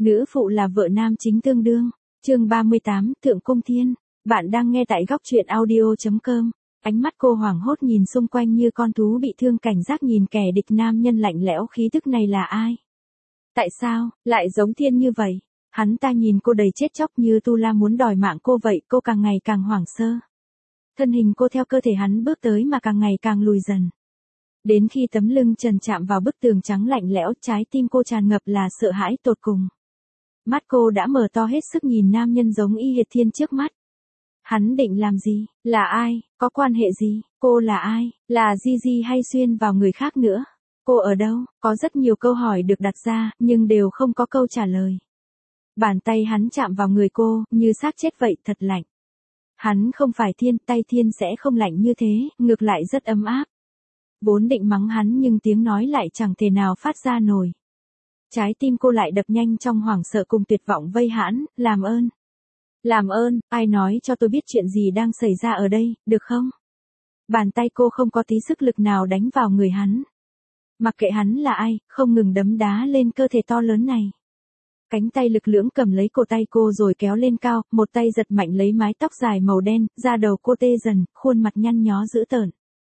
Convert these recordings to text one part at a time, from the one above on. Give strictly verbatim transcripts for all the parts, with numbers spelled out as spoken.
Nữ phụ là vợ nam chính tương đương. Chương ba mươi tám, Thượng Cung Thiên. Bạn đang nghe tại góc truyện audio chấm com. Ánh mắt cô hoảng hốt nhìn xung quanh như con thú bị thương, cảnh giác nhìn kẻ địch. Nam nhân lạnh lẽo khí tức này là ai? Tại sao lại giống Thiên như vậy? Hắn ta nhìn cô đầy chết chóc như tu la muốn đòi mạng cô vậy. Cô càng ngày càng hoảng sơ. Thân hình cô theo cơ thể hắn bước tới mà càng ngày càng lùi dần. Đến khi tấm lưng trần chạm vào bức tường trắng lạnh lẽo, trái tim cô tràn ngập là sợ hãi tột cùng. Mắt cô đã mở to hết sức nhìn nam nhân giống y hệt Thiên trước mắt. Hắn định làm gì? Là ai? Có quan hệ gì? Cô là ai? Là Gigi hay xuyên vào người khác nữa? Cô ở đâu? Có rất nhiều câu hỏi được đặt ra, nhưng đều không có câu trả lời. Bàn tay hắn chạm vào người cô, như xác chết vậy, thật lạnh. Hắn không phải Thiên, tay Thiên sẽ không lạnh như thế, ngược lại rất ấm áp. Vốn định mắng hắn nhưng tiếng nói lại chẳng thể nào phát ra nổi. Trái tim cô lại đập nhanh trong hoảng sợ cùng tuyệt vọng vây hãn. Làm ơn. Làm ơn, ai nói cho tôi biết chuyện gì đang xảy ra ở đây, được không? Bàn tay cô không có tí sức lực nào đánh vào người hắn. Mặc kệ hắn là ai, không ngừng đấm đá lên cơ thể to lớn này. Cánh tay lực lưỡng cầm lấy cổ tay cô rồi kéo lên cao, một tay giật mạnh lấy mái tóc dài màu đen, da đầu cô tê dần, khuôn mặt nhăn nhó dữ tợn.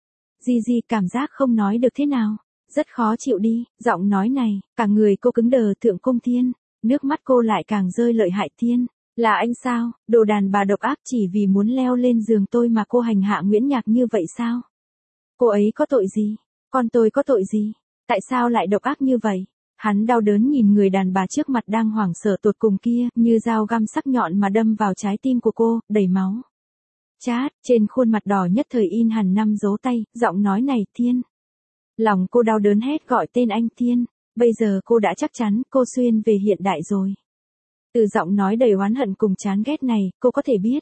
Gigi cảm giác không nói được thế nào. Rất khó chịu đi, giọng nói này, cả người cô cứng đờ. Thượng Cung Thiên, nước mắt cô lại càng rơi lợi hại. Thiên, là anh sao? Đồ đàn bà độc ác, chỉ vì muốn leo lên giường tôi mà cô hành hạ Nguyễn Nhạc như vậy sao? Cô ấy có tội gì? Con tôi có tội gì? Tại sao lại độc ác như vậy? Hắn đau đớn nhìn người đàn bà trước mặt đang hoảng sợ tột cùng kia, như dao găm sắc nhọn mà đâm vào trái tim của cô, đầy máu. Chát, trên khuôn mặt đỏ nhất thời in hẳn năm dấu tay, giọng nói này, Thiên. Lòng cô đau đớn hét gọi tên anh. Thiên, bây giờ cô đã chắc chắn cô xuyên về hiện đại rồi. Từ giọng nói đầy oán hận cùng chán ghét này, cô có thể biết.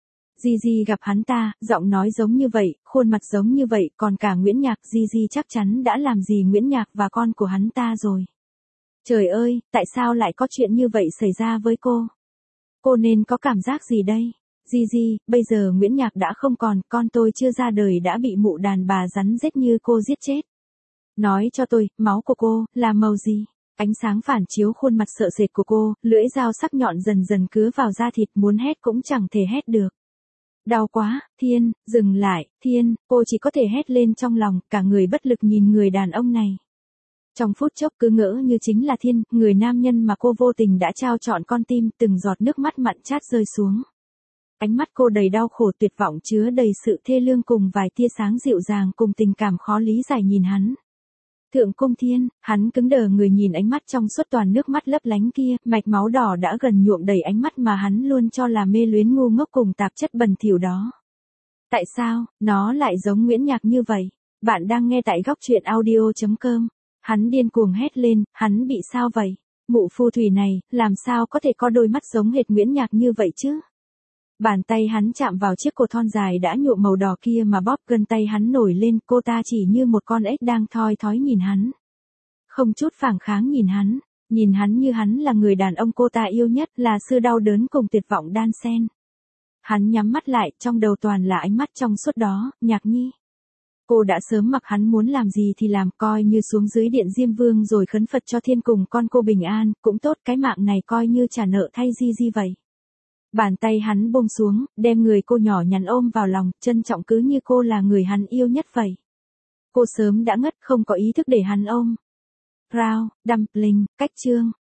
Gigi gặp hắn ta, giọng nói giống như vậy, khuôn mặt giống như vậy, còn cả Nguyễn Nhạc, Gigi chắc chắn đã làm gì Nguyễn Nhạc và con của hắn ta rồi. Trời ơi, tại sao lại có chuyện như vậy xảy ra với cô? Cô nên có cảm giác gì đây? Gigi, bây giờ Nguyễn Nhạc đã không còn, con tôi chưa ra đời đã bị mụ đàn bà rắn rết như cô giết chết. Nói cho tôi, máu của cô, là màu gì? Ánh sáng phản chiếu khuôn mặt sợ sệt của cô, lưỡi dao sắc nhọn dần dần cứa vào da thịt, muốn hét cũng chẳng thể hét được. Đau quá, Thiên, dừng lại, Thiên, cô chỉ có thể hét lên trong lòng, cả người bất lực nhìn người đàn ông này. Trong phút chốc cứ ngỡ như chính là Thiên, người nam nhân mà cô vô tình đã trao trọn con tim, từng giọt nước mắt mặn chát rơi xuống. Ánh mắt cô đầy đau khổ tuyệt vọng, chứa đầy sự thê lương cùng vài tia sáng dịu dàng cùng tình cảm khó lý giải nhìn hắn. Thượng Cung Thiên, hắn cứng đờ người nhìn ánh mắt trong suốt toàn nước mắt lấp lánh kia, mạch máu đỏ đã gần nhuộm đầy ánh mắt mà hắn luôn cho là mê luyến ngu ngốc cùng tạp chất bẩn thỉu đó. Tại sao, nó lại giống Nguyễn Nhạc như vậy? Bạn đang nghe tại góc truyện audio chấm com. Hắn điên cuồng hét lên, hắn bị sao vậy? Mụ phù thủy này, làm sao có thể có đôi mắt giống hệt Nguyễn Nhạc như vậy chứ? Bàn tay hắn chạm vào chiếc cổ thon dài đã nhuộm màu đỏ kia mà bóp, gân tay hắn nổi lên, cô ta chỉ như một con ếch đang thoi thói nhìn hắn. Không chút phản kháng nhìn hắn, nhìn hắn như hắn là người đàn ông cô ta yêu nhất, là sự đau đớn cùng tuyệt vọng đan xen. Hắn nhắm mắt lại, trong đầu toàn là ánh mắt trong suốt đó. Nhạc Nhi. Cô đã sớm mặc hắn muốn làm gì thì làm, coi như xuống dưới điện Diêm Vương rồi khấn Phật cho Thiên cùng con cô bình an, cũng tốt, cái mạng này coi như trả nợ thay Gigi vậy. Bàn tay hắn buông xuống, đem người cô nhỏ nhắn ôm vào lòng, trân trọng cứ như cô là người hắn yêu nhất vậy. Cô sớm đã ngất, không có ý thức để hắn ôm. Rao, dumpling, cách chương.